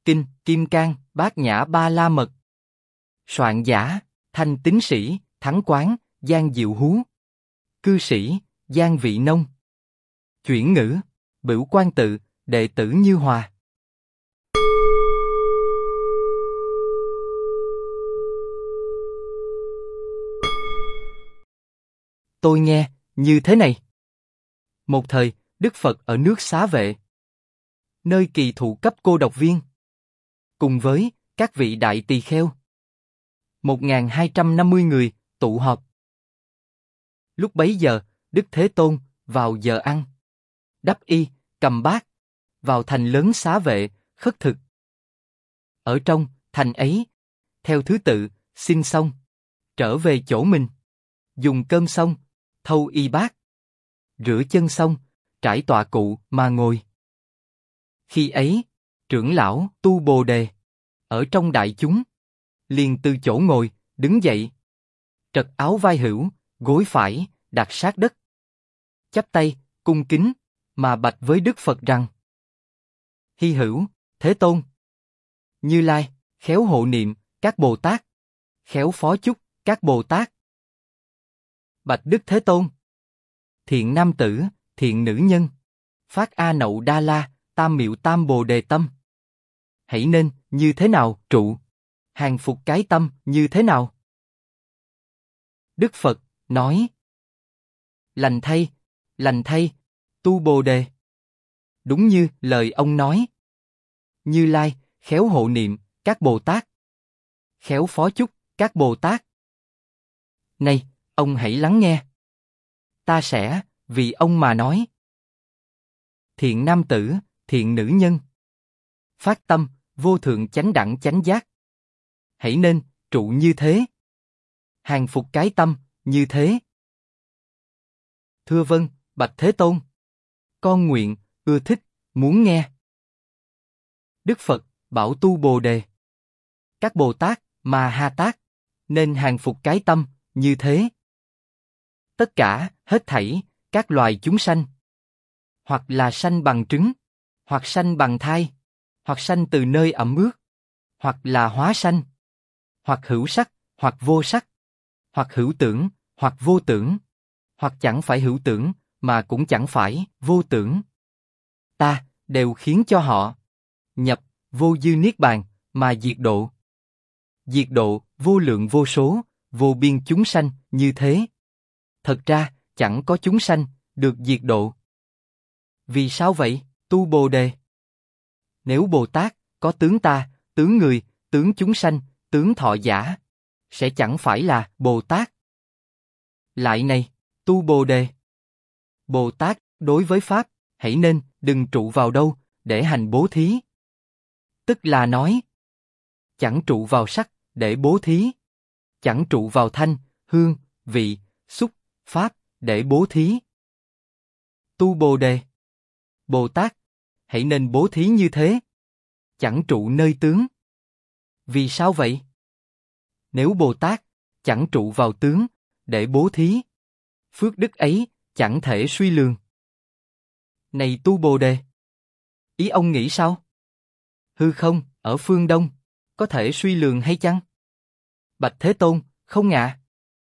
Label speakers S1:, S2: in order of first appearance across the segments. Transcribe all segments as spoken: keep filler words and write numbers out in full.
S1: Kinh, Kim Cang, Bát Nhã Ba La Mật. Soạn giả, Thanh Tín Sĩ, Thắng Quán, Giang Diệu Hú. Cư sĩ, Giang Vị Nông. Chuyển ngữ, Bửu Quan Tự, đệ tử Như Hòa. Tôi nghe, như thế này. Một thời, Đức Phật ở nước Xá Vệ, nơi kỳ thụ cấp cô độc viên, cùng với các vị đại tỳ kheo, một nghìn hai trăm năm mươi người, tụ họp. Lúc bấy giờ, Đức Thế Tôn, vào giờ ăn, đắp y, cầm bát, vào thành lớn Xá Vệ, khất thực. Ở trong thành ấy, theo thứ tự, xin xong, trở về chỗ mình, dùng cơm xong, thâu y bát, rửa chân xong, trải tọa cụ mà ngồi. Khi ấy, trưởng lão Tu Bồ Đề, ở trong đại chúng, liền từ chỗ ngồi, đứng dậy, trật áo vai hữu, gối phải, đặt sát đất, chắp tay, cung kính, mà bạch với Đức Phật rằng: Hy hữu, Thế Tôn, Như Lai, khéo hộ niệm, các Bồ Tát, khéo phó chúc, các Bồ Tát. Bạch Đức Thế Tôn, thiện nam tử, thiện nữ nhân, phát A Nậu Đa La, tam miệu tam Bồ Đề tâm. Hãy nên, như thế nào, trụ, hàng phục cái tâm, như thế nào? Đức Phật, nói: Lành thay, lành thay, Tu Bồ Đề. Đúng như lời ông nói. Như Lai, khéo hộ niệm, các Bồ Tát, khéo phó chúc, các Bồ Tát. Này, ông hãy lắng nghe. Ta sẽ, vì ông mà nói. Thiện nam tử, thiện nữ nhân, phát tâm, vô thượng chánh đẳng chánh giác. Hãy nên, trụ như thế. Hàng phục cái tâm, như thế. Thưa vâng, bạch Thế Tôn. Con nguyện, ưa thích, muốn nghe. Đức Phật, bảo Tu Bồ Đề: Các Bồ Tát, mà Ha Tát, nên hàng phục cái tâm, như thế. Tất cả, hết thảy, các loài chúng sanh, hoặc là sanh bằng trứng, hoặc sanh bằng thai, hoặc sanh từ nơi ẩm ướt, hoặc là hóa sanh, hoặc hữu sắc, hoặc vô sắc, hoặc hữu tưởng, hoặc vô tưởng, hoặc chẳng phải hữu tưởng, mà cũng chẳng phải vô tưởng. Ta, đều khiến cho họ nhập vô dư niết bàn, mà diệt độ. Diệt độ, vô lượng vô số, vô biên chúng sanh, như thế. Thật ra, chẳng có chúng sanh, được diệt độ. Vì sao vậy, Tu Bồ Đề? Nếu Bồ Tát, có tướng ta, tướng người, tướng chúng sanh, tướng thọ giả, sẽ chẳng phải là Bồ Tát. Lại này, Tu Bồ Đề, Bồ Tát, đối với Pháp, hãy nên, đừng trụ vào đâu, để hành bố thí. Tức là nói, chẳng trụ vào sắc, để bố thí. Chẳng trụ vào thanh, hương, vị, xúc, pháp, để bố thí. Tu Bồ Đề, Bồ Tát, hãy nên bố thí như thế. Chẳng trụ nơi tướng. Vì sao vậy? Nếu Bồ Tát, chẳng trụ vào tướng, để bố thí, phước đức ấy, chẳng thể suy lường. Này Tu Bồ Đề, ý ông nghĩ sao? Hư không, ở phương Đông, có thể suy lường hay chăng? Bạch Thế Tôn, không ạ.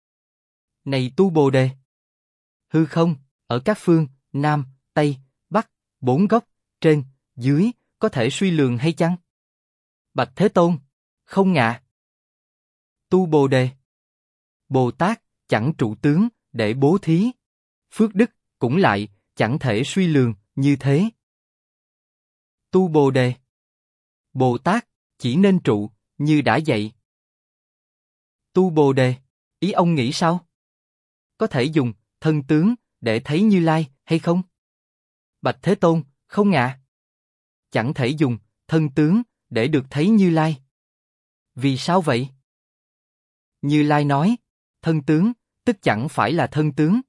S1: Này Tu Bồ Đề, hư không, ở các phương, Nam, Tây, Bắc, bốn góc, trên, dưới, có thể suy lường hay chăng? Bạch Thế Tôn, không ạ. Tu Bồ Đề, Bồ Tát, chẳng trụ tướng, để bố thí, phước đức, cũng lại, chẳng thể suy lường, như thế. Tu Bồ Đề, Bồ Tát, chỉ nên trụ, như đã dạy. Tu Bồ Đề, ý ông nghĩ sao? Có thể dùng thân tướng để thấy Như Lai hay không? Bạch Thế Tôn, không ạ. Chẳng thể dùng thân tướng để được thấy Như Lai. Vì sao vậy? Như Lai nói, thân tướng, tức chẳng phải là thân tướng.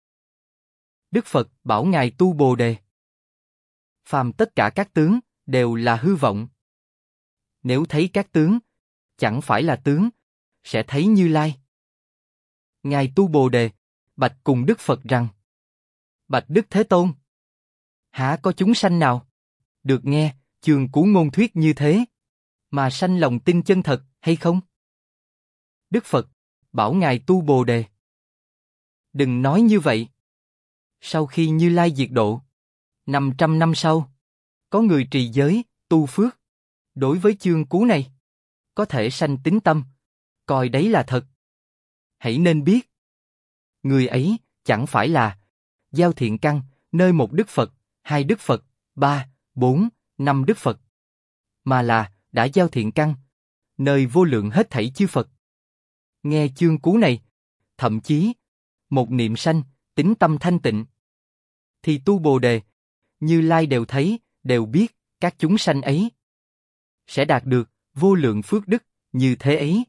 S1: Đức Phật bảo ngài Tu Bồ Đề, phàm tất cả các tướng đều là hư vọng. Nếu thấy các tướng, chẳng phải là tướng, sẽ thấy Như Lai. Ngài Tu Bồ Đề bạch cùng Đức Phật rằng: Bạch Đức Thế Tôn, hả có chúng sanh nào được nghe chương cú ngôn thuyết như thế, mà sanh lòng tin chân thật, hay không? Đức Phật bảo ngài tu Bồ Đề. Đừng nói như vậy. Sau khi Như Lai diệt độ, năm trăm năm sau, có người trì giới, tu phước. Đối với chương cú này, có thể sanh tín tâm, coi đấy là thật. Hãy nên biết, người ấy chẳng phải là gieo thiện căn, nơi một Đức Phật, hai Đức Phật, ba, bốn, năm Đức Phật, mà là đã gieo thiện căn, nơi vô lượng hết thảy chư Phật. Nghe chương cú này, thậm chí, một niệm sanh, tín tâm thanh tịnh, thì tu Bồ Đề, Như Lai đều thấy, đều biết, các chúng sanh ấy sẽ đạt được vô lượng phước đức như thế ấy.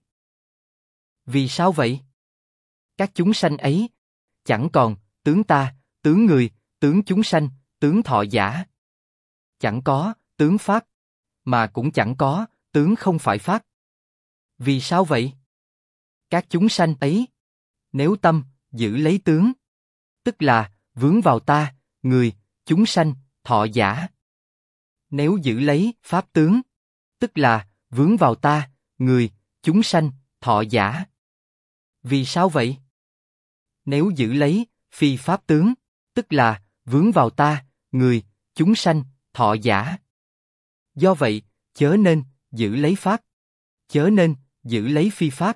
S1: Vì sao vậy? Các chúng sanh ấy chẳng còn tướng ta, tướng người, tướng chúng sanh, tướng thọ giả. Chẳng có tướng pháp, mà cũng chẳng có tướng không phải pháp. Vì sao vậy? Các chúng sanh ấy, nếu tâm giữ lấy tướng, tức là vướng vào ta, người, chúng sanh, thọ giả. Nếu giữ lấy pháp tướng, tức là vướng vào ta, người, chúng sanh, thọ giả. Vì sao vậy? Nếu giữ lấy phi pháp tướng, tức là vướng vào ta, người, chúng sanh, thọ giả. Do vậy, chớ nên giữ lấy pháp, chớ nên giữ lấy phi pháp.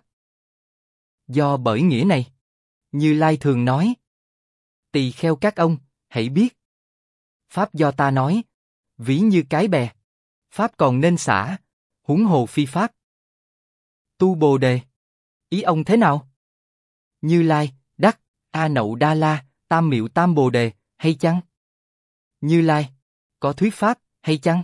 S1: Do bởi nghĩa này, Như Lai thường nói, tỳ kheo các ông, hãy biết. Pháp do ta nói, ví như cái bè, pháp còn nên xả, huống hồ phi pháp. Tu Bồ Đề, ý ông thế nào? Như Lai, đắc, A Nậu Đa La, Tam Miệu Tam Bồ Đề, hay chăng? Như Lai, có thuyết pháp, hay chăng?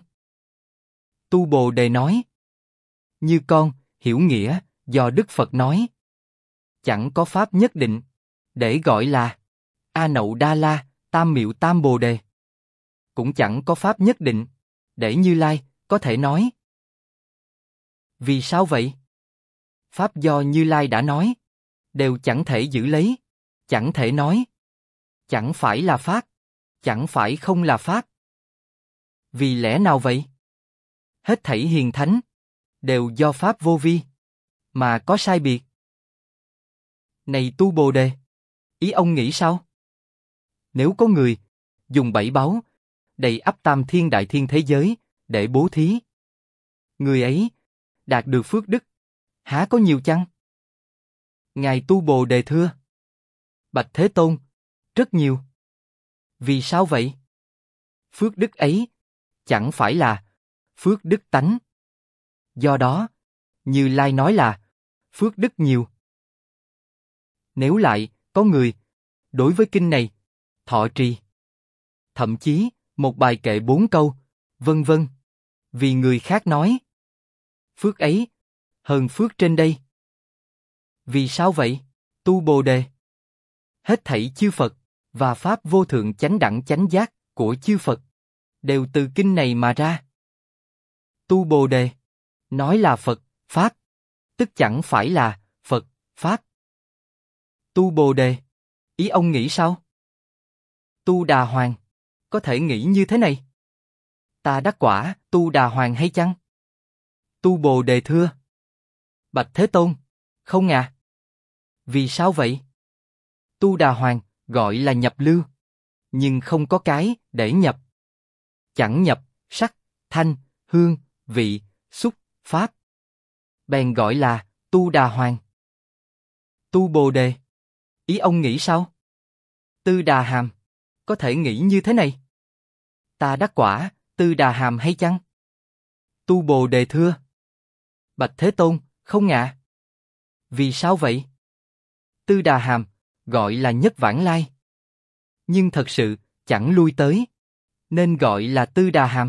S1: Tu Bồ Đề nói, như con, hiểu nghĩa, do Đức Phật nói. Chẳng có pháp nhất định, để gọi là A Nậu Đa La, Tam Miệu Tam Bồ Đề. Cũng chẳng có pháp nhất định, để Như Lai có thể nói. Vì sao vậy? Pháp do Như Lai đã nói, đều chẳng thể giữ lấy, chẳng thể nói. Chẳng phải là pháp, chẳng phải không là pháp. Vì lẽ nào vậy? Hết thảy hiền thánh, đều do pháp vô vi, mà có sai biệt. Này tu Bồ Đề, ý ông nghĩ sao? Nếu có người dùng bảy báu, đầy ắp tam thiên đại thiên thế giới, để bố thí, người ấy đạt được phước đức, há có nhiều chăng? Ngài tu Bồ Đề thưa, bạch Thế Tôn, rất nhiều. Vì sao vậy? Phước đức ấy chẳng phải là phước đức tánh. Do đó, Như Lai nói là phước đức nhiều. Nếu lại có người đối với kinh này thọ trì, thậm chí một bài kệ bốn câu, vân vân, vì người khác nói, phước ấy hơn phước trên đây. Vì sao vậy? Tu Bồ Đề, hết thảy chư Phật và pháp vô thượng chánh đẳng chánh giác của chư Phật đều từ kinh này mà ra. Tu Bồ Đề nói là Phật pháp, tức chẳng phải là Phật pháp. Tu Bồ Đề, ý ông nghĩ sao? Tu Đà Hoàng có thể nghĩ như thế này. Ta đắc quả Tu Đà Hoàng hay chăng? Tu Bồ Đề thưa, bạch Thế Tôn, không à. Vì sao vậy? Tu Đà Hoàng gọi là nhập lưu, nhưng không có cái để nhập. Chẳng nhập sắc, thanh, hương, vị, xúc, pháp, bèn gọi là Tu Đà Hoàng. Tu Bồ Đề, ý ông nghĩ sao? Tư Đà Hàm có thể nghĩ như thế này. Ta đắc quả Tư Đà Hàm hay chăng? Tu Bồ Đề thưa, bạch Thế Tôn, không ạ. Vì sao vậy? Tư Đà Hàm gọi là nhất vãng lai, nhưng thật sự chẳng lui tới, nên gọi là Tư Đà Hàm.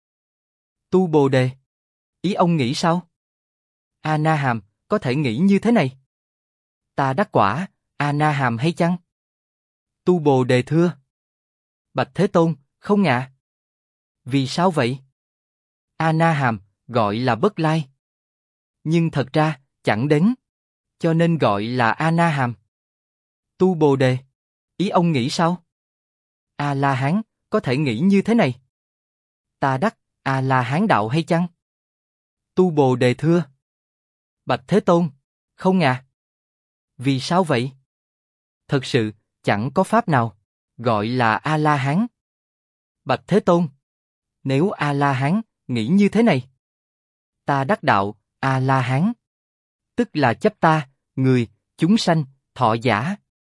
S1: Tu Bồ Đề, ý ông nghĩ sao? A Na Hàm có thể nghĩ như thế này. Ta đắc quả A Na Hàm hay chăng? Tu Bồ Đề thưa, bạch Thế Tôn, không ạ. Vì sao vậy? A Na Hàm gọi là bất lai, nhưng thật ra chẳng đến, cho nên gọi là A Na Hàm. Tu Bồ Đề, ý ông nghĩ sao? A La Hán có thể nghĩ như thế này. Ta đắc A La Hán đạo hay chăng? Tu Bồ Đề thưa. Bạch Thế Tôn, không à. Vì sao vậy? Thật sự, chẳng có pháp nào gọi là A-la-hán. Bạch Thế Tôn, nếu A-la-hán nghĩ như thế này, ta đắc đạo A-la-hán, tức là chấp ta, người, chúng sanh, thọ giả.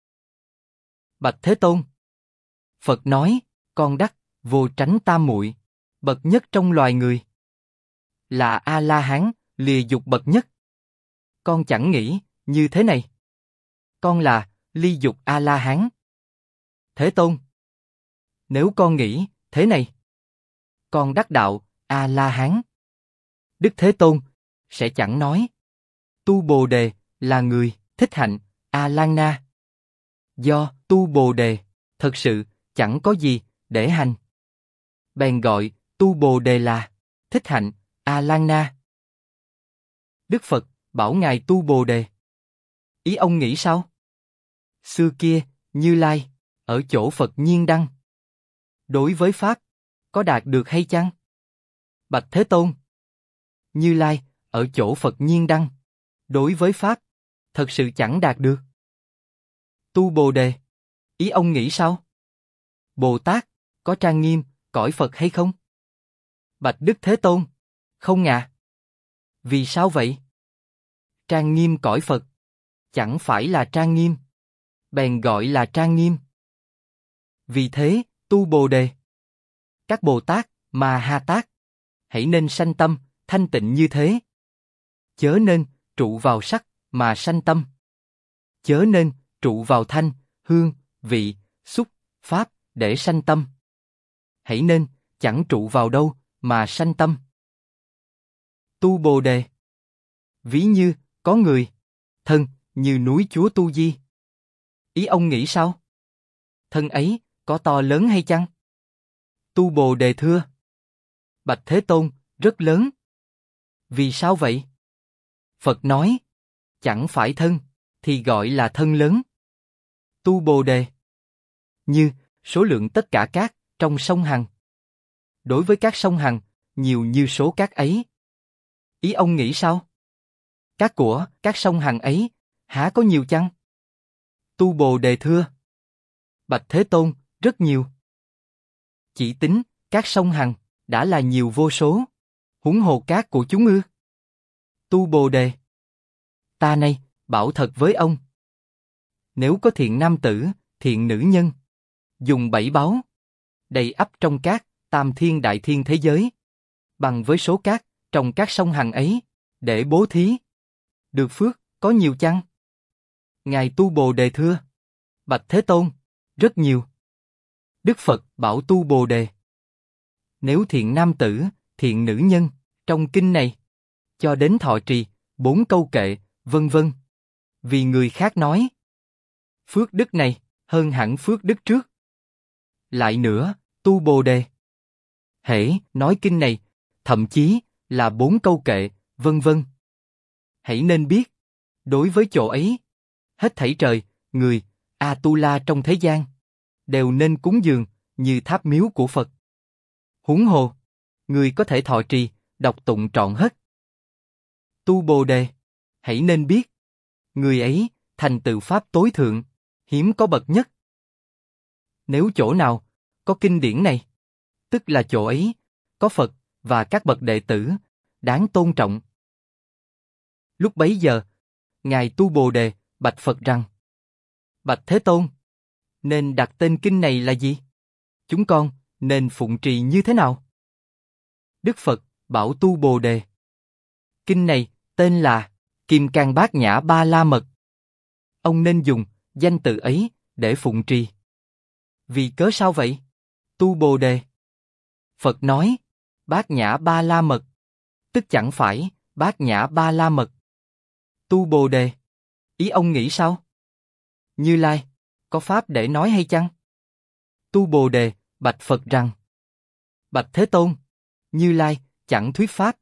S1: Bạch Thế Tôn, Phật nói, con đắc vô tránh tam muội, bậc nhất trong loài người, là A-la-hán, lìa dục bậc nhất. Con chẳng nghĩ như thế này. Con là ly dục A-la-hán. Thế Tôn, nếu con nghĩ thế này, con đắc đạo A-la-hán. Đức Thế Tôn sẽ chẳng nói Tu Bồ Đề là người thích hạnh A-la-na. Do Tu Bồ Đề thật sự chẳng có gì để hành, bèn gọi Tu Bồ Đề là thích hạnh A-la-na. Đức Phật bảo ngài Tu Bồ Đề, ý ông nghĩ sao? Xưa kia, Như Lai ở chỗ Phật Nhiên Đăng, đối với pháp có đạt được hay chăng? Bạch Thế Tôn, Như Lai ở chỗ Phật Nhiên Đăng, đối với pháp thật sự chẳng đạt được. Tu Bồ Đề, ý ông nghĩ sao? Bồ Tát có trang nghiêm cõi Phật hay không? Bạch Đức Thế Tôn, không ạ. À. Vì sao vậy? Trang nghiêm cõi Phật chẳng phải là trang nghiêm, bèn gọi là trang nghiêm. Vì thế, Tu Bồ Đề, các Bồ Tát mà Ha Tát, hãy nên sanh tâm thanh tịnh như thế. Chớ nên trụ vào sắc mà sanh tâm. Chớ nên trụ vào thanh, hương, vị, xúc, pháp để sanh tâm. Hãy nên chẳng trụ vào đâu mà sanh tâm. Tu Bồ Đề, ví như có người thân như núi Chúa Tu Di. Ý ông nghĩ sao? Thân ấy có to lớn hay chăng? Tu Bồ Đề thưa. Bạch Thế Tôn, rất lớn. Vì sao vậy? Phật nói, chẳng phải thân thì gọi là thân lớn. Tu Bồ Đề, như số lượng tất cả cát trong sông Hằng. Đối với các sông Hằng, nhiều như số cát ấy. Ý ông nghĩ sao? Cát của các sông Hằng ấy, há có nhiều chăng? Tu Bồ Đề thưa. Bạch Thế Tôn, rất nhiều. Chỉ tính các sông Hằng đã là nhiều vô số, huống hồ cát của chúng ư? Tu Bồ Đề, ta nay bảo thật với ông, nếu có thiện nam tử, thiện nữ nhân, dùng bảy báu, đầy ắp trong các tam thiên đại thiên thế giới, bằng với số cát trong các sông Hằng ấy, để bố thí, được phước có nhiều chăng? Ngài Tu Bồ Đề thưa. Bạch Thế Tôn, rất nhiều. Đức Phật bảo Tu Bồ Đề, nếu thiện nam tử, thiện nữ nhân, trong kinh này, cho đến thọ trì, bốn câu kệ, vân vân, vì người khác nói, phước đức này, hơn hẳn phước đức trước. Lại nữa, Tu Bồ Đề, hễ nói kinh này, thậm chí là bốn câu kệ, vân vân. Hãy nên biết, đối với chỗ ấy, hết thảy trời, người, A-tu-la trong thế gian, đều nên cúng dường, như tháp miếu của Phật. Huống hồ, người có thể thọ trì, đọc tụng trọn hết. Tu Bồ Đề, hãy nên biết, người ấy, thành tựu pháp tối thượng, hiếm có bậc nhất. Nếu chỗ nào, có kinh điển này, tức là chỗ ấy, có Phật, và các bậc đệ tử, đáng tôn trọng. Lúc bấy giờ, Ngài Tu Bồ Đề, bạch Phật rằng, Bạch Thế Tôn, nên đặt tên kinh này là gì? Chúng con, nên phụng trì như thế nào? Đức Phật, bảo Tu Bồ Đề, kinh này, tên là, Kim Cang Bát Nhã Ba La Mật. Ông nên dùng, danh tự ấy, để phụng trì. Vì cớ sao vậy? Tu Bồ Đề, Phật nói, Bát Nhã Ba La Mật, tức chẳng phải, Bát Nhã Ba La Mật. Tu Bồ Đề, ý ông nghĩ sao? Như Lai, có pháp để nói hay chăng? Tu Bồ Đề, bạch Phật rằng, Bạch Thế Tôn, Như Lai, chẳng thuyết pháp.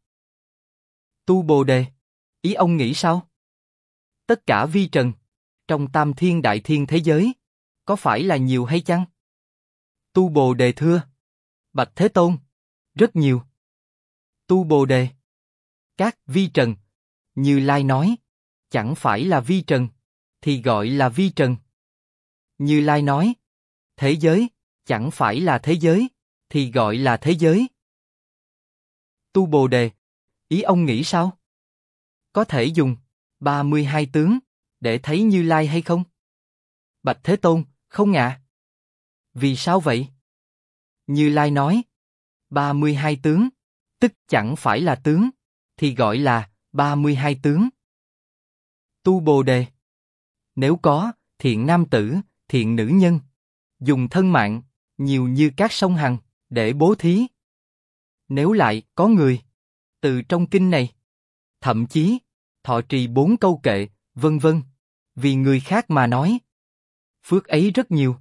S1: Tu Bồ Đề, ý ông nghĩ sao? Tất cả vi trần, trong tam thiên đại thiên thế giới, có phải là nhiều hay chăng? Tu Bồ Đề thưa, Bạch Thế Tôn, rất nhiều. Tu Bồ Đề, Các vi trần. Như Lai nói, chẳng phải là vi trần, thì gọi là vi trần. Như Lai nói, thế giới, chẳng phải là thế giới, thì gọi là thế giới. Tu Bồ Đề, ý ông nghĩ sao? Có thể dùng ba mươi hai tướng để thấy Như Lai hay không? Bạch Thế Tôn, không ạ. Vì sao vậy? Như Lai nói, ba mươi hai tướng, tức chẳng phải là tướng, thì gọi là ba mươi hai tướng. Tu Bồ Đề, nếu có thiện nam tử, thiện nữ nhân, dùng thân mạng, nhiều như các sông Hằng, để bố thí. Nếu lại có người, từ trong kinh này, thậm chí, thọ trì bốn câu kệ, vân vân, vì người khác mà nói, phước ấy rất nhiều.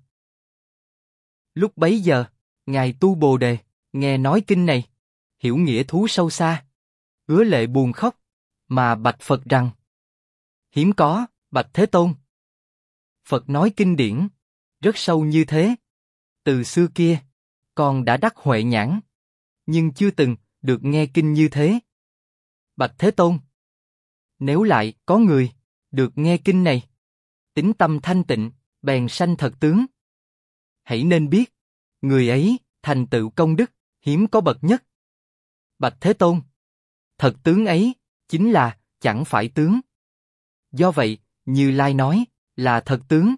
S1: Lúc bấy giờ, Ngài Tu Bồ Đề, nghe nói kinh này, hiểu nghĩa thú sâu xa, ứa lệ buồn khóc, mà bạch Phật rằng, hiếm có, Bạch Thế Tôn. Phật nói kinh điển, rất sâu như thế. Từ xưa kia, con đã đắc huệ nhãn, nhưng chưa từng được nghe kinh như thế. Bạch Thế Tôn, nếu lại có người được nghe kinh này, tín tâm thanh tịnh, bèn sanh thật tướng. Hãy nên biết, người ấy thành tựu công đức, hiếm có bậc nhất. Bạch Thế Tôn, thật tướng ấy chính là chẳng phải tướng. Do vậy, Như Lai nói là thật tướng.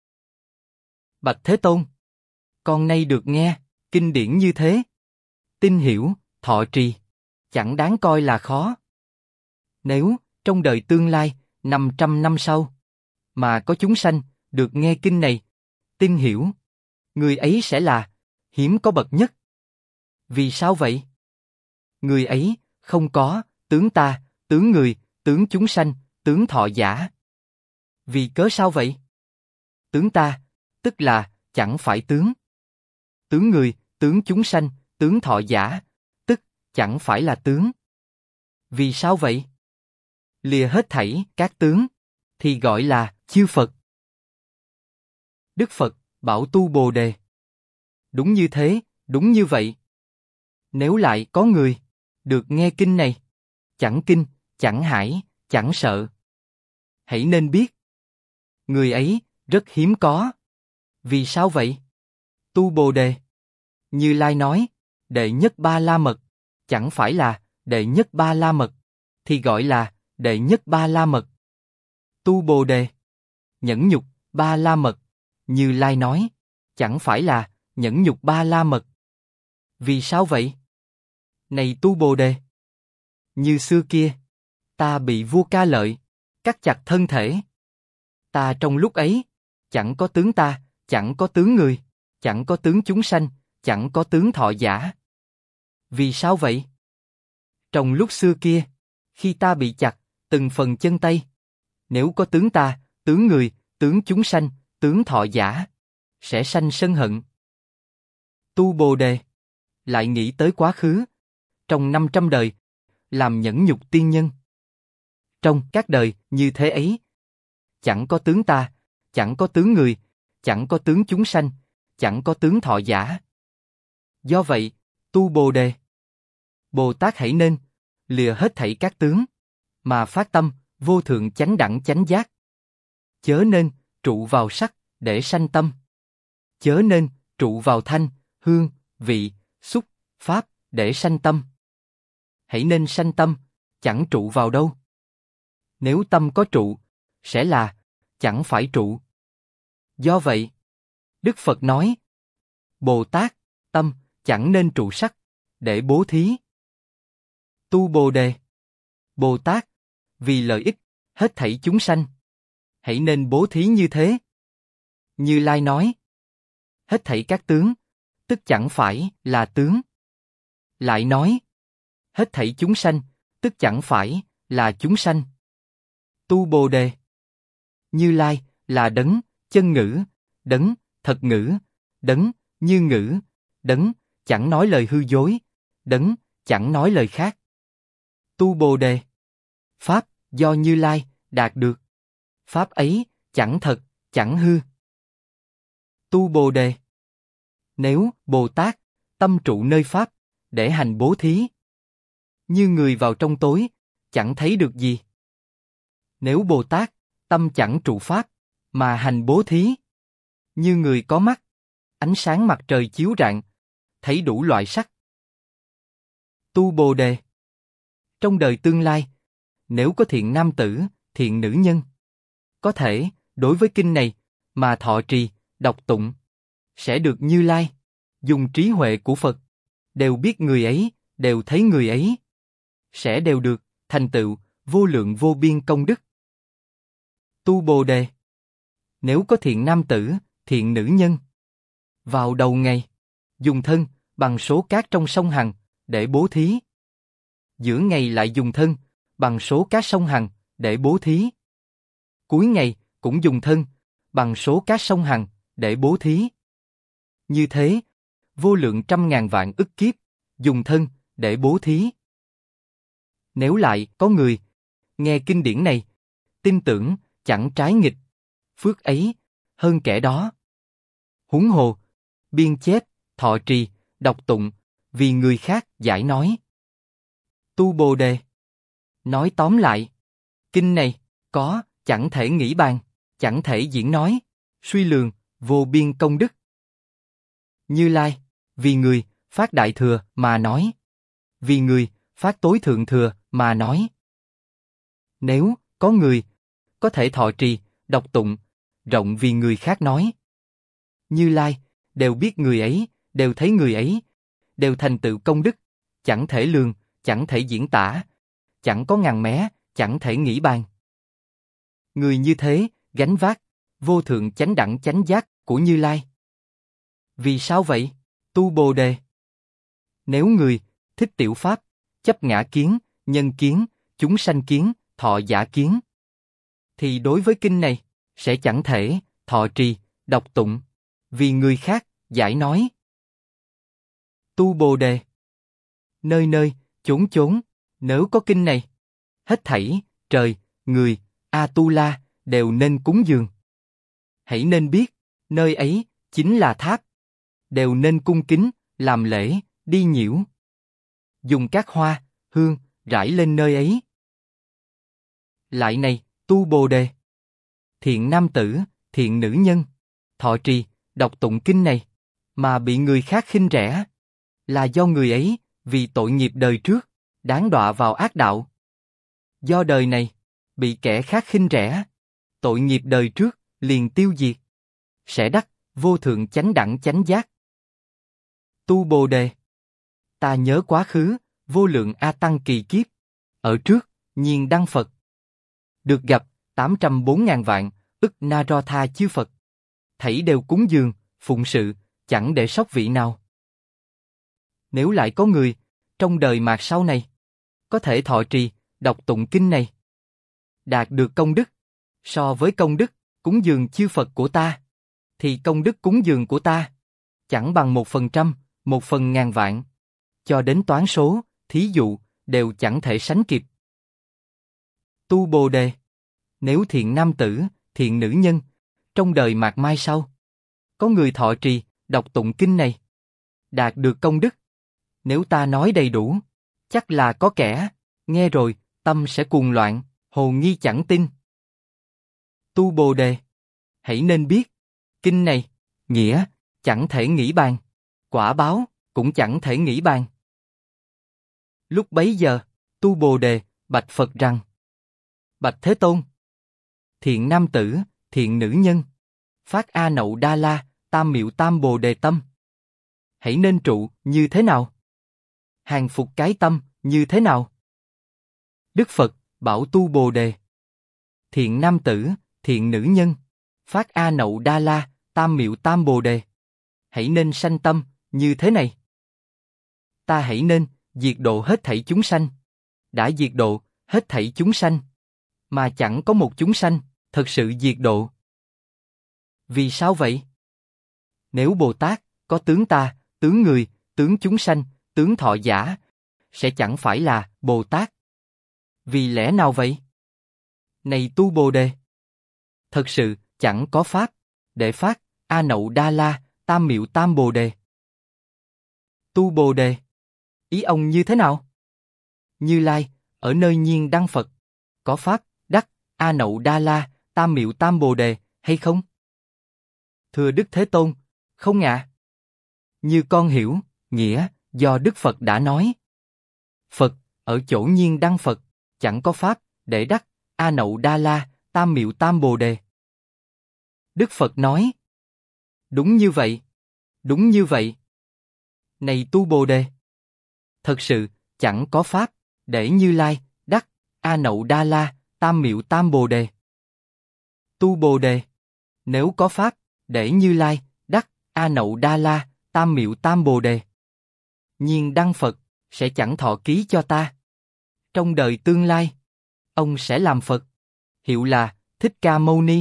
S1: Bạch Thế Tôn, con nay được nghe kinh điển như thế, tin hiểu, thọ trì, chẳng đáng coi là khó. Nếu trong đời tương lai, năm trăm năm sau, mà có chúng sanh được nghe kinh này, tin hiểu, người ấy sẽ là hiếm có bậc nhất. Vì sao vậy? Người ấy không có tướng ta, tướng người, tướng chúng sanh, tướng thọ giả. Vì cớ sao vậy? Tướng ta, tức là chẳng phải tướng. Tướng người, tướng chúng sanh, tướng thọ giả, tức chẳng phải là tướng. Vì sao vậy? Lìa hết thảy các tướng, thì gọi là chư Phật. Đức Phật bảo Tu Bồ Đề, đúng như thế, đúng như vậy. Nếu lại có người được nghe kinh này, chẳng kinh, chẳng hải, chẳng sợ. Hãy nên biết, người ấy rất hiếm có. Vì sao vậy? Tu Bồ Đề, Như Lai nói, đệ nhất ba la mật, chẳng phải là đệ nhất ba la mật, thì gọi là đệ nhất ba la mật. Tu Bồ Đề, nhẫn nhục ba la mật, Như Lai nói, chẳng phải là nhẫn nhục ba la mật. Vì sao vậy? Này Tu Bồ Đề, như xưa kia, ta bị vua Ca Lợi cắt chặt thân thể. Ta trong lúc ấy, chẳng có tướng ta, chẳng có tướng người, chẳng có tướng chúng sanh, chẳng có tướng thọ giả. Vì sao vậy? Trong lúc xưa kia, khi ta bị chặt từng phần chân tay, nếu có tướng ta, tướng người, tướng chúng sanh, tướng thọ giả, sẽ sanh sân hận. Tu Bồ Đề, lại nghĩ tới quá khứ, trong năm trăm đời, làm nhẫn nhục tiên nhân. Trong các đời như thế ấy, chẳng có tướng ta, chẳng có tướng người, chẳng có tướng chúng sanh, chẳng có tướng thọ giả. Do vậy, Tu Bồ Đề, Bồ Tát hãy nên lìa hết thảy các tướng, mà phát tâm vô thượng chánh đẳng chánh giác. Chớ nên trụ vào sắc để sanh tâm. Chớ nên trụ vào thanh, hương, vị, xúc, pháp để sanh tâm. Hãy nên sanh tâm, chẳng trụ vào đâu. Nếu tâm có trụ, sẽ là chẳng phải trụ. Do vậy, Đức Phật nói, Bồ Tát, tâm chẳng nên trụ sắc, để bố thí. Tu Bồ Đề, Bồ Tát, vì lợi ích hết thảy chúng sanh, hãy nên bố thí như thế. Như Lai nói, hết thảy các tướng, tức chẳng phải là tướng. Lại nói, hết thảy chúng sanh, tức chẳng phải là chúng sanh. Tu Bồ Đề, Như Lai là đấng chân ngữ, đấng thật ngữ, đấng như ngữ, đấng chẳng nói lời hư dối, đấng chẳng nói lời khác. Tu Bồ Đề, pháp do Như Lai đạt được, pháp ấy chẳng thật, chẳng hư. Tu Bồ Đề, nếu Bồ Tát tâm trụ nơi pháp để hành bố thí, như người vào trong tối, chẳng thấy được gì. Nếu Bồ Tát, tâm chẳng trụ pháp, mà hành bố thí, như người có mắt, ánh sáng mặt trời chiếu rạng, thấy đủ loại sắc. Tu Bồ Đề. Trong đời tương lai, nếu có thiện nam tử, thiện nữ nhân, có thể, đối với kinh này, mà thọ trì, đọc tụng, sẽ được Như Lai, dùng trí huệ của Phật, đều biết người ấy, đều thấy người ấy, sẽ đều được, thành tựu, vô lượng vô biên công đức. Tu Bồ Đề. Nếu có thiện nam tử, thiện nữ nhân, vào đầu ngày, dùng thân, bằng số cát trong sông Hằng, để bố thí. Giữa ngày lại dùng thân, bằng số cát sông Hằng, để bố thí. Cuối ngày, cũng dùng thân, bằng số cát sông Hằng, để bố thí. Như thế, vô lượng trăm ngàn vạn ức kiếp, dùng thân, để bố thí. Nếu lại có người, nghe kinh điển này, tin tưởng, chẳng trái nghịch, phước ấy, hơn kẻ đó. Huống hồ, biên chép, thọ trì, đọc tụng, vì người khác giải nói. Tu Bồ Đề. Nói tóm lại, kinh này, có, chẳng thể nghĩ bàn, chẳng thể diễn nói, suy lường, vô biên công đức. Như Lai, vì người, phát đại thừa, mà nói. Vì người, phát tối thượng thừa, mà nói. Nếu, có người, có thể thọ trì, đọc tụng, rộng vì người khác nói. Như Lai, đều biết người ấy, đều thấy người ấy, đều thành tựu công đức, chẳng thể lường, chẳng thể diễn tả, chẳng có ngàn mé, chẳng thể nghĩ bàn. Người như thế, gánh vác, vô thượng chánh đẳng chánh giác của Như Lai. Vì sao vậy? Tu Bồ Đề. Nếu người, thích tiểu pháp, chấp ngã kiến, nhân kiến, chúng sanh kiến, thọ giả kiến, thì đối với kinh này, sẽ chẳng thể, thọ trì, đọc tụng, vì người khác, giải nói. Tu Bồ Đề. Nơi nơi, chốn chốn, nếu có kinh này, hết thảy, trời, người, A-tu-la, đều nên cúng dường. Hãy nên biết, nơi ấy, chính là tháp. Đều nên cung kính, làm lễ, đi nhiễu. Dùng các hoa, hương, rải lên nơi ấy. Lại này, Tu Bồ Đề. Thiện nam tử, thiện nữ nhân, thọ trì, đọc tụng kinh này, mà bị người khác khinh rẻ, là do người ấy, vì tội nghiệp đời trước, đáng đọa vào ác đạo. Do đời này, bị kẻ khác khinh rẻ, tội nghiệp đời trước, liền tiêu diệt, sẽ đắc, vô thượng chánh đẳng chánh giác. Tu Bồ Đề. Ta nhớ quá khứ, vô lượng A Tăng kỳ kiếp, ở trước, nhiên đăng Phật. Được gặp, tám trăm bốn ngàn vạn, ức Na-ro-tha chư Phật. Thảy đều cúng dường, phụng sự, chẳng để sót vị nào. Nếu lại có người, trong đời mạt sau này, có thể thọ trì, đọc tụng kinh này, đạt được công đức, so với công đức, cúng dường chư Phật của ta, thì công đức cúng dường của ta, chẳng bằng một phần trăm, một phần ngàn vạn, cho đến toán số, thí dụ, đều chẳng thể sánh kịp. Tu Bồ Đề. Nếu thiện nam tử, thiện nữ nhân, trong đời mạt mai sau, có người thọ trì, đọc tụng kinh này, đạt được công đức, nếu ta nói đầy đủ, chắc là có kẻ, nghe rồi, tâm sẽ cuồng loạn, hồ nghi chẳng tin. Tu Bồ Đề. Hãy nên biết, kinh này, nghĩa, chẳng thể nghĩ bàn, quả báo, cũng chẳng thể nghĩ bàn. Lúc bấy giờ, Tu Bồ Đề, bạch Phật rằng: Bạch Thế Tôn, thiện nam tử, thiện nữ nhân, phát A Nậu Đa La, tam miệu tam Bồ Đề tâm. Hãy nên trụ, như thế nào? Hàng phục cái tâm, như thế nào? Đức Phật, bảo Tu Bồ Đề: Thiện nam tử, thiện nữ nhân, phát A Nậu Đa La, tam miệu tam Bồ Đề. Hãy nên sanh tâm, như thế này. Ta hãy nên, diệt độ hết thảy chúng sanh. Đã diệt độ, hết thảy chúng sanh, mà chẳng có một chúng sanh, thật sự diệt độ. Vì sao vậy? Nếu Bồ Tát, có tướng ta, tướng người, tướng chúng sanh, tướng thọ giả, sẽ chẳng phải là Bồ Tát. Vì lẽ nào vậy? Này Tu Bồ Đề, thật sự, chẳng có pháp, để phát, A Nậu Đa La, tam miệu tam Bồ Đề. Tu Bồ Đề, ý ông như thế nào? Như Lai, ở nơi Nhiên Đăng Phật, có pháp, đắc, A Nậu Đa La, Tam Miệu Tam Bồ Đề, hay không? Thưa Đức Thế Tôn, không ạ. Như con hiểu, nghĩa, do Đức Phật đã nói. Phật, ở chỗ Nhiên Đăng Phật, chẳng có pháp, để đắc, A Nậu Đa La, Tam Miệu Tam Bồ Đề. Đức Phật nói. Đúng như vậy. Đúng như vậy. Này tu Bồ Đề. Thật sự, chẳng có pháp, để Như Lai, đắc, A Nậu Đa La, Tam Miệu Tam Bồ Đề. Tu Bồ Đề. Nếu có pháp, để Như Lai, đắc, A Nậu Đa La, Tam Miệu Tam Bồ Đề. Nhiên Đăng Phật, sẽ chẳng thọ ký cho ta. Trong đời tương lai, ông sẽ làm Phật, hiệu là Thích Ca Mâu Ni.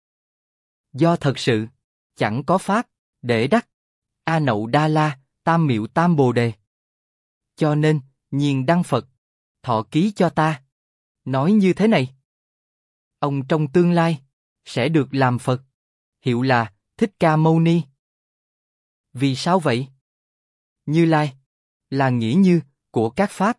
S1: Do thật sự, chẳng có pháp, để đắc, A Nậu Đa La, Tam Miệu Tam Bồ Đề. Cho nên, Nhiên Đăng Phật, thọ ký cho ta. Nói như thế này. Ông trong tương lai, sẽ được làm Phật, hiệu là Thích Ca Mâu Ni. Vì sao vậy? Như Lai, là nghĩa như, của các pháp.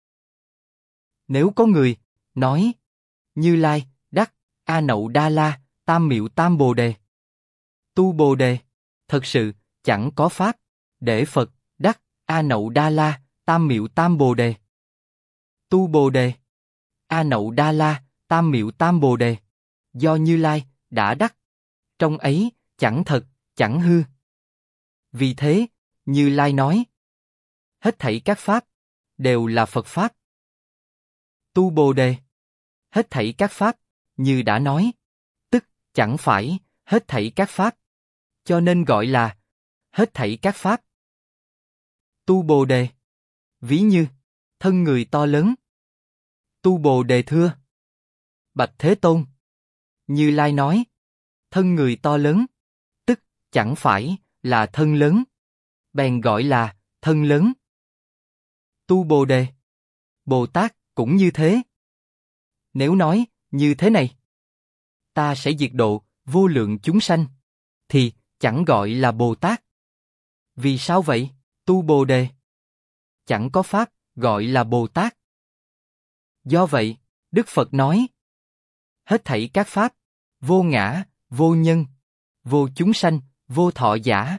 S1: Nếu có người, nói, Như Lai, đắc, A Nậu Đa La, Tam Miệu Tam Bồ Đề. Tu Bồ Đề, thật sự, chẳng có pháp, để Phật, đắc, A Nậu Đa La, Tam Miệu Tam Bồ Đề. Tu Bồ Đề, A Nậu Đa La, Tam Miệu Tam Bồ Đề, do Như Lai, đã đắc. Trong ấy, chẳng thật, chẳng hư. Vì thế, Như Lai nói, hết thảy các pháp, đều là Phật Pháp. Tu Bồ Đề, hết thảy các pháp, như đã nói, tức, chẳng phải, hết thảy các pháp, cho nên gọi là, hết thảy các pháp. Tu Bồ Đề, ví như, thân người to lớn. Tu Bồ Đề thưa, Bạch Thế Tôn. Như Lai nói, thân người to lớn, tức, chẳng phải, là thân lớn, bèn gọi là, thân lớn. Tu Bồ Đề, Bồ Tát, cũng như thế. Nếu nói, như thế này, ta sẽ diệt độ, vô lượng chúng sanh, thì, chẳng gọi là Bồ Tát. Vì sao vậy, tu Bồ Đề? Chẳng có pháp, gọi là Bồ Tát. Do vậy, Đức Phật nói, hết thảy các pháp, vô ngã, vô nhân, vô chúng sanh, vô thọ giả.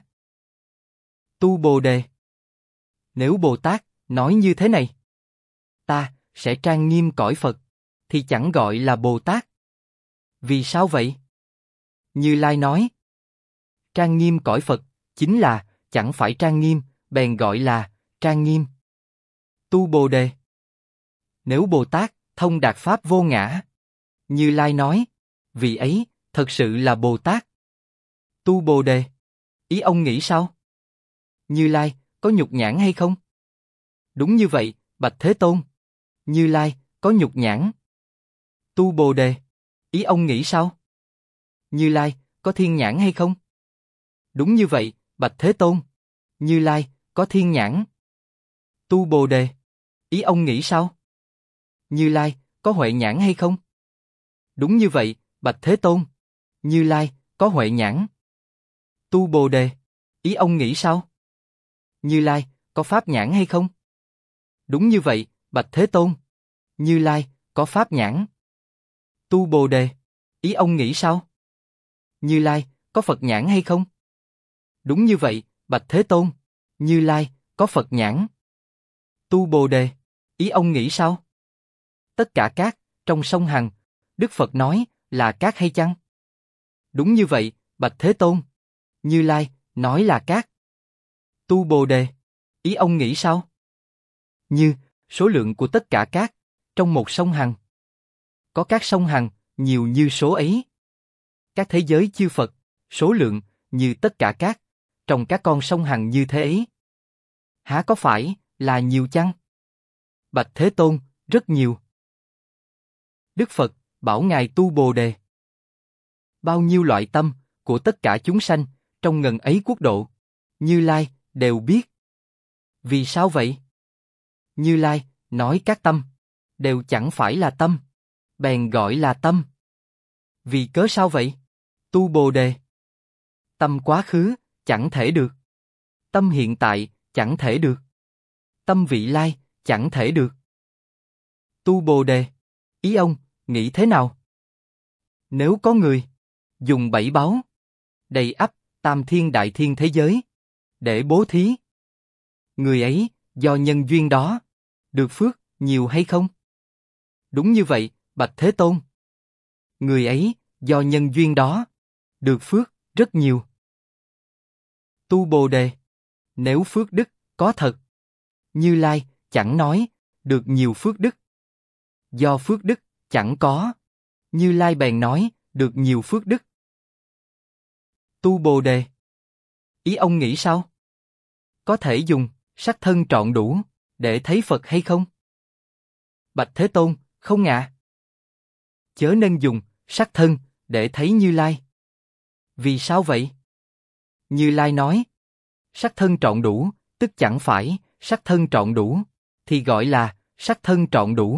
S1: Tu Bồ Đề. Nếu Bồ Tát, nói như thế này, ta, sẽ trang nghiêm cõi Phật, thì chẳng gọi là Bồ Tát. Vì sao vậy? Như Lai nói, trang nghiêm cõi Phật, chính là, chẳng phải trang nghiêm, bèn gọi là, trang nghiêm. Tu Bồ Đề. Nếu Bồ Tát, thông đạt Pháp vô ngã, Như Lai nói, vị ấy, thật sự là Bồ Tát. Tu Bồ Đề. Ý ông nghĩ sao? Như Lai, có nhục nhãn hay không? Đúng như vậy, Bạch Thế Tôn. Như Lai, có nhục nhãn. Tu Bồ Đề. Ý ông nghĩ sao? Như Lai, có thiên nhãn hay không? Đúng như vậy, Bạch Thế Tôn. Như Lai, có thiên nhãn. Tu Bồ Đề. Ý ông nghĩ sao? Như Lai, có huệ nhãn hay không? Đúng như vậy, Bạch Thế Tôn. Như Lai, có huệ nhãn. Tu Bồ Đề. Ý ông nghĩ sao? Như Lai, có pháp nhãn hay không? Đúng như vậy, Bạch Thế Tôn. Như Lai, có pháp nhãn. Tu Bồ Đề. Ý ông nghĩ sao? Như Lai, có Phật nhãn hay không? Đúng như vậy, Bạch Thế Tôn. Như Lai, có Phật nhãn. Tu Bồ Đề. Ý ông nghĩ sao? Tất cả cát, trong sông Hằng, Đức Phật nói, là cát hay chăng? Đúng như vậy, Bạch Thế Tôn. Như Lai, nói là cát. Tu Bồ Đề. Ý ông nghĩ sao? Như, số lượng của tất cả cát, trong một sông Hằng. Có các sông Hằng, nhiều như số ấy. Các thế giới chư Phật, số lượng, như tất cả cát, trong các con sông Hằng như thế ấy. Há có phải, là nhiều chăng? Bạch Thế Tôn, rất nhiều. Đức Phật, bảo Ngài tu Bồ Đề. Bao nhiêu loại tâm, của tất cả chúng sanh, trong ngần ấy quốc độ, Như Lai, đều biết. Vì sao vậy? Như Lai, nói các tâm, đều chẳng phải là tâm, bèn gọi là tâm. Vì cớ sao vậy? Tu Bồ Đề. Tâm quá khứ, chẳng thể được. Tâm hiện tại, chẳng thể được. Tâm vị lai, chẳng thể được. Tu Bồ Đề. Ý ông, nghĩ thế nào? Nếu có người dùng bảy báu, đầy ắp, tam thiên đại thiên thế giới, để bố thí, người ấy, do nhân duyên đó, được phước, nhiều hay không? Đúng như vậy, Bạch Thế Tôn. Người ấy, do nhân duyên đó, được phước, rất nhiều. Tu Bồ Đề. Nếu phước đức, có thật, Như Lai, chẳng nói, được nhiều phước đức. Do phước đức, chẳng có, Như Lai bèn nói, được nhiều phước đức. Tu Bồ Đề. Ý ông nghĩ sao? Có thể dùng sắc thân trọn đủ để thấy Phật hay không? Bạch Thế Tôn, không ạ. Chớ nên dùng sắc thân để thấy Như Lai. Vì sao vậy? Như Lai nói, sắc thân trọn đủ, tức chẳng phải sắc thân trọn đủ, thì gọi là sắc thân trọn đủ.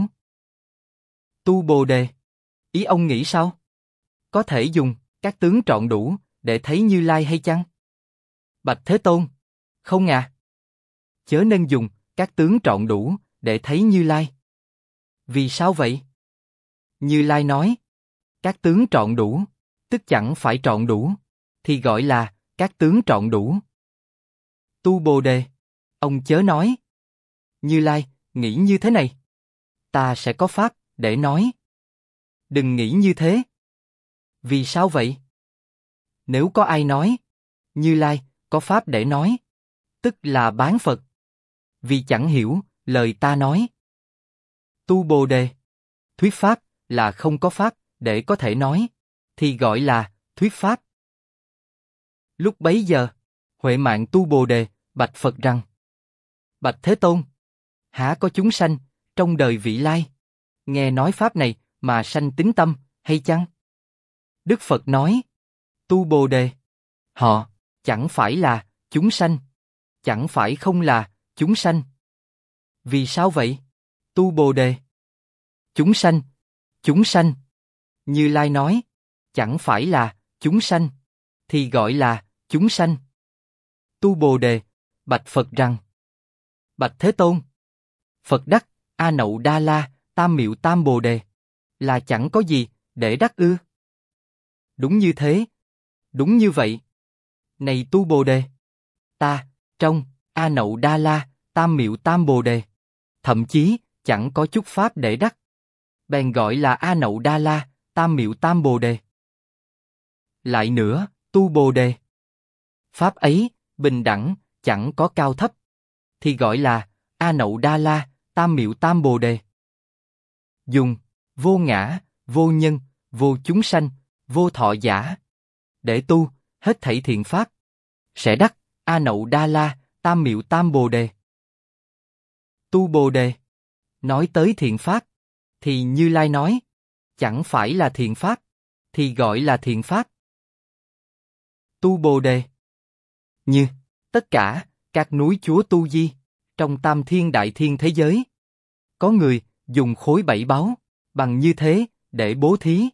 S1: Tu Bồ Đề. Ý ông nghĩ sao? Có thể dùng các tướng trọn đủ để thấy Như Lai hay chăng? Bạch Thế Tôn, không à. Chớ nên dùng các tướng trọn đủ để thấy Như Lai. Vì sao vậy? Như Lai nói, các tướng trọn đủ, tức chẳng phải trọn đủ, thì gọi là các tướng trọn đủ. Tu Bồ Đề. Ông chớ nói. Như Lai, nghĩ như thế này. Ta sẽ có pháp để nói. Đừng nghĩ như thế. Vì sao vậy? Nếu có ai nói, Như Lai, có pháp để nói, tức là bán Phật. Vì chẳng hiểu lời ta nói. Tu Bồ Đề. Thuyết pháp là không có pháp để có thể nói, thì gọi là thuyết pháp. Lúc bấy giờ, Huệ Mạng Tu Bồ Đề bạch Phật rằng: Bạch Thế Tôn, há có chúng sanh trong đời vị lai nghe nói pháp này mà sanh tín tâm hay chăng? Đức Phật nói: Tu Bồ Đề, họ chẳng phải là chúng sanh, chẳng phải không là chúng sanh. Vì sao vậy? Tu Bồ Đề. Chúng sanh, chúng sanh. Như Lai nói, chẳng phải là chúng sanh, thì gọi là chúng sanh. Tu Bồ Đề bạch Phật rằng: Bạch Thế Tôn, Phật đắc A Nậu Đa La Tam Miệu Tam Bồ Đề là chẳng có gì để đắc ư? Đúng như thế, đúng như vậy. Này Tu Bồ Đề, ta trong A Nậu Đa La Tam Miệu Tam Bồ Đề thậm chí chẳng có chút pháp để đắc, bèn gọi là A Nậu Đa La Tam Miệu Tam Bồ Đề. Lại nữa, Tu Bồ Đề, pháp ấy bình đẳng, chẳng có cao thấp, thì gọi là A Nậu Đa La Tam Miệu Tam Bồ Đề. Dùng vô ngã, vô nhân, vô chúng sanh, vô thọ giả để tu hết thảy thiện pháp, sẽ đắc A Nậu Đa La Tam Miệu Tam Bồ Đề. Tu Bồ Đề. Nói tới thiện pháp, thì Như Lai nói, chẳng phải là thiện pháp, thì gọi là thiện pháp. Tu Bồ Đề. Như tất cả các núi chúa Tu Di trong tam thiên đại thiên thế giới, có người dùng khối bảy báu bằng như thế để bố thí.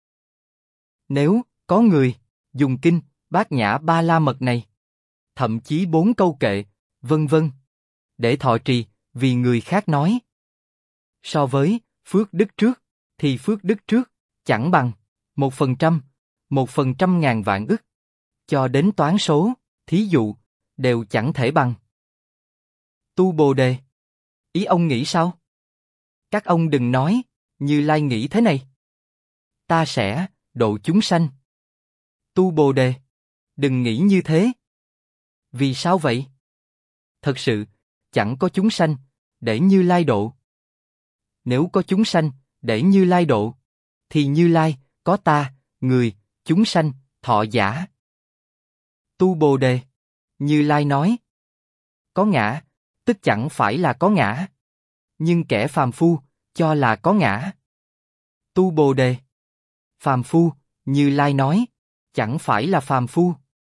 S1: Nếu có người dùng kinh Bát Nhã Ba La Mật này, thậm chí bốn câu kệ, vân vân, để thọ trì vì người khác nói, so với phước đức trước, thì phước đức trước chẳng bằng một phần trăm, một phần trăm ngàn vạn ức, cho đến toán số, thí dụ, đều chẳng thể bằng. Tu Bồ Đề. Ý ông nghĩ sao? Các ông đừng nói, Như Lai nghĩ thế này. Ta sẽ độ chúng sanh. Tu Bồ Đề. Đừng nghĩ như thế. Vì sao vậy? Thật sự, chẳng có chúng sanh để Như Lai độ. Nếu có chúng sanh để Như Lai độ, thì Như Lai có ta, người, chúng sanh, thọ giả. Tu Bồ Đề. Như Lai nói, có ngã, tức chẳng phải là có ngã, nhưng kẻ phàm phu cho là có ngã. Tu Bồ Đề. Phàm phu, Như Lai nói, chẳng phải là phàm phu.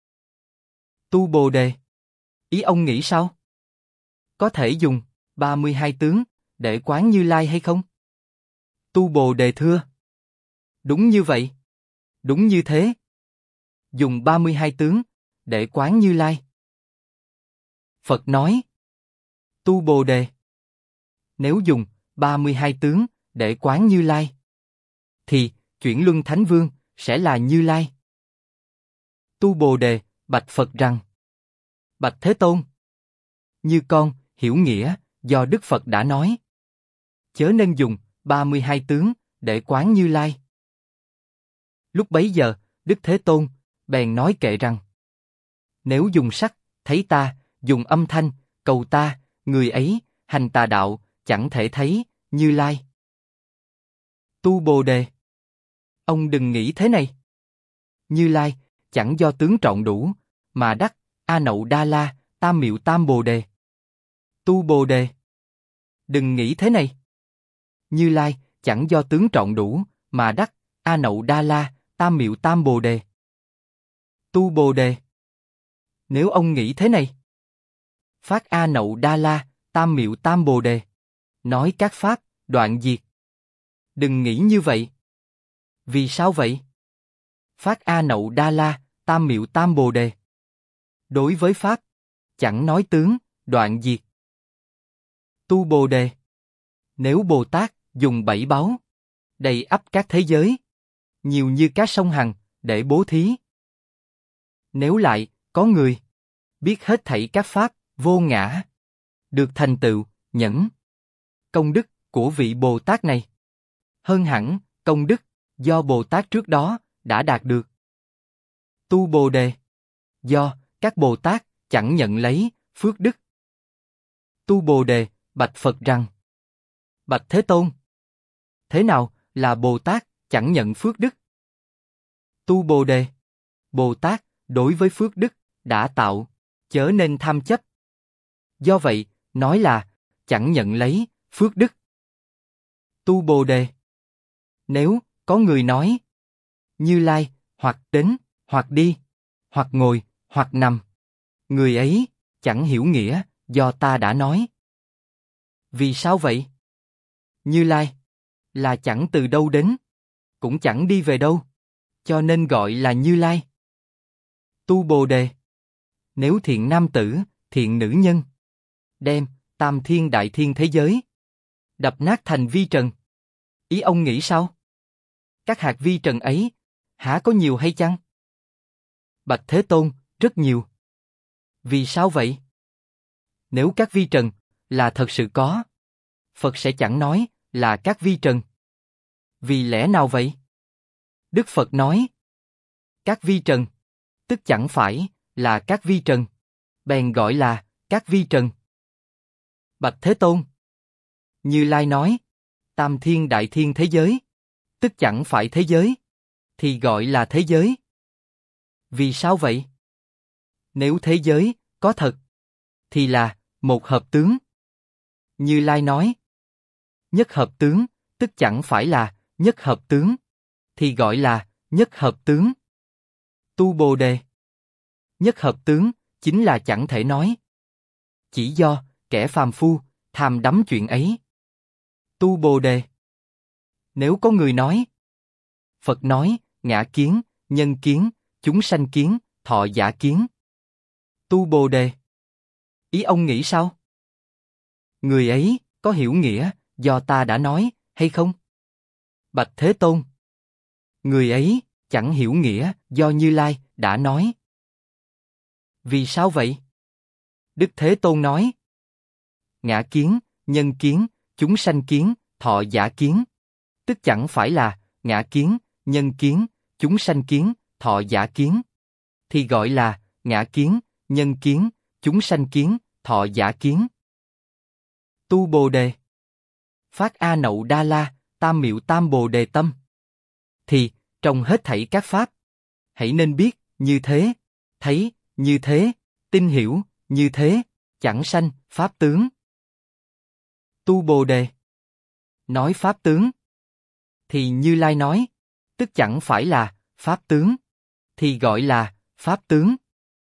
S1: Tu Bồ Đề. Ý ông nghĩ sao? Có thể dùng ba mươi hai tướng để quán Như Lai hay không? Tu Bồ Đề thưa: Đúng như vậy. Đúng như thế. Dùng ba mươi hai tướng để quán Như Lai. Phật nói: Tu Bồ Đề, nếu dùng ba mươi hai tướng, để quán Như Lai. Thì, chuyển luân Thánh Vương, sẽ là Như Lai. Tu Bồ Đề, bạch Phật rằng: Bạch Thế Tôn, như con, hiểu nghĩa, do Đức Phật đã nói. Chớ nên dùng, ba mươi hai tướng, để quán Như Lai. Lúc bấy giờ, Đức Thế Tôn, bèn nói kệ rằng: Nếu dùng sắc, thấy ta, dùng âm thanh, cầu ta, người ấy, hành tà đạo, chẳng thể thấy, Như Lai. Tu Bồ Đề, ông đừng nghĩ thế này. Như Lai, chẳng do tướng trọn đủ, mà đắc, A Nậu Đa La, Tam Miệu Tam Bồ Đề. Tu Bồ Đề, đừng nghĩ thế này. Như Lai, chẳng do tướng trọn đủ, mà đắc, A Nậu Đa La, Tam Miệu Tam Bồ Đề. Tu Bồ Đề, nếu ông nghĩ thế này. Phát A Nậu Đa La, Tam Miệu Tam Bồ Đề. Nói các pháp, đoạn diệt. Đừng nghĩ như vậy. Vì sao vậy? Phát A Nậu Đa La, Tam Miệu Tam Bồ Đề. Đối với pháp, chẳng nói tướng, đoạn diệt. Tu Bồ Đề, nếu Bồ Tát dùng bảy báu, đầy ắp các thế giới, nhiều như cá sông Hằng, để bố thí. Nếu lại, có người, biết hết thảy các pháp, vô ngã, được thành tựu, nhẫn. Công đức của vị Bồ Tát này, hơn hẳn, công đức, do Bồ Tát trước đó, đã đạt được. Tu Bồ Đề, do, các Bồ Tát, chẳng nhận lấy, phước đức. Tu Bồ Đề, bạch Phật rằng: Bạch Thế Tôn, thế nào, là Bồ Tát, chẳng nhận phước đức? Tu Bồ Đề, Bồ Tát, đối với phước đức, đã tạo, chớ nên tham chấp. Do vậy, nói là, chẳng nhận lấy, phước đức. Tu Bồ Đề, nếu, có người nói, Như Lai, hoặc đến, hoặc đi, hoặc ngồi, hoặc nằm, người ấy, chẳng hiểu nghĩa, do ta đã nói. Vì sao vậy? Như Lai, là chẳng từ đâu đến, cũng chẳng đi về đâu, cho nên gọi là Như Lai. Tu Bồ Đề, nếu thiện nam tử, thiện nữ nhân, đem, tam thiên đại thiên thế giới, đập nát thành vi trần, ý ông nghĩ sao? Các hạt vi trần ấy, hả có nhiều hay chăng? Bạch Thế Tôn, rất nhiều. Vì sao vậy? Nếu các vi trần, là thật sự có, Phật sẽ chẳng nói, là các vi trần. Vì lẽ nào vậy? Đức Phật nói, các vi trần, tức chẳng phải, là các vi trần, bèn gọi là, các vi trần. Bạch Thế Tôn, Như Lai nói, tam thiên đại thiên thế giới, tức chẳng phải thế giới, thì gọi là thế giới. Vì sao vậy? Nếu thế giới, có thật, thì là, một hợp tướng. Như Lai nói, nhất hợp tướng, tức chẳng phải là, nhất hợp tướng, thì gọi là, nhất hợp tướng. Tu Bồ Đề, nhất hợp tướng, chính là chẳng thể nói. Chỉ do, kẻ phàm phu, tham đắm chuyện ấy. Tu Bồ Đề, nếu có người nói, Phật nói, ngã kiến, nhân kiến, chúng sanh kiến, thọ giả kiến. Tu Bồ Đề, ý ông nghĩ sao? Người ấy, có hiểu nghĩa, do ta đã nói, hay không? Bạch Thế Tôn, người ấy, chẳng hiểu nghĩa, do Như Lai, đã nói. Vì sao vậy? Đức Thế Tôn nói, ngã kiến, nhân kiến, chúng sanh kiến, thọ giả kiến, tức chẳng phải là, ngã kiến, nhân kiến, chúng sanh kiến, thọ giả kiến, thì gọi là, ngã kiến, nhân kiến, chúng sanh kiến, thọ giả kiến. Tu Bồ Đề, phát A Nậu Đa La, Tam Miệu Tam Bồ Đề tâm. Thì, trong hết thảy các pháp, hãy nên biết, như thế, thấy, như thế, tin hiểu, như thế, chẳng sanh, pháp tướng. Tu Bồ Đề, nói pháp tướng, thì Như Lai nói, tức chẳng phải là, pháp tướng, thì gọi là, pháp tướng.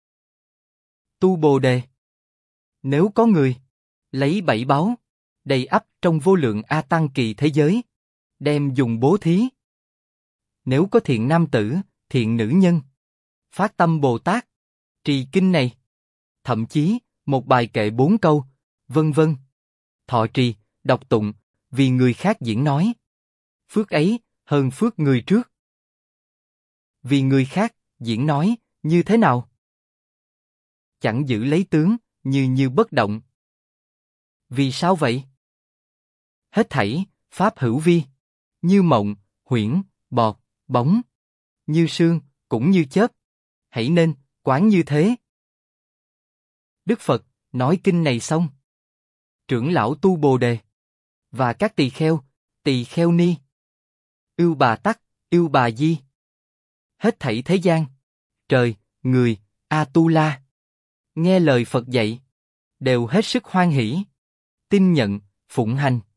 S1: Tu Bồ Đề, nếu có người, lấy bảy báu, đầy ắp trong vô lượng A Tăng kỳ thế giới, đem dùng bố thí. Nếu có thiện nam tử, thiện nữ nhân, phát tâm Bồ Tát, trì kinh này, thậm chí, một bài kệ bốn câu, vân vân, thọ trì, đọc tụng, vì người khác diễn nói. Phước ấy, hơn phước người trước. Vì người khác, diễn nói, như thế nào? Chẳng giữ lấy tướng, như như bất động. Vì sao vậy? Hết thảy, pháp hữu vi. Như mộng, huyễn, bọt, bóng. Như sương, cũng như chớp. Hãy nên, quán như thế. Đức Phật, nói kinh này xong. Trưởng lão tu Bồ Đề. Và các tỳ kheo, tỳ kheo ni. Ưu Bà Tắc, Ưu Bà Di. Hết thảy thế gian. Trời, người, A-tu-la. Nghe lời Phật dạy. Đều hết sức hoan hỷ. Tin nhận, phụng hành.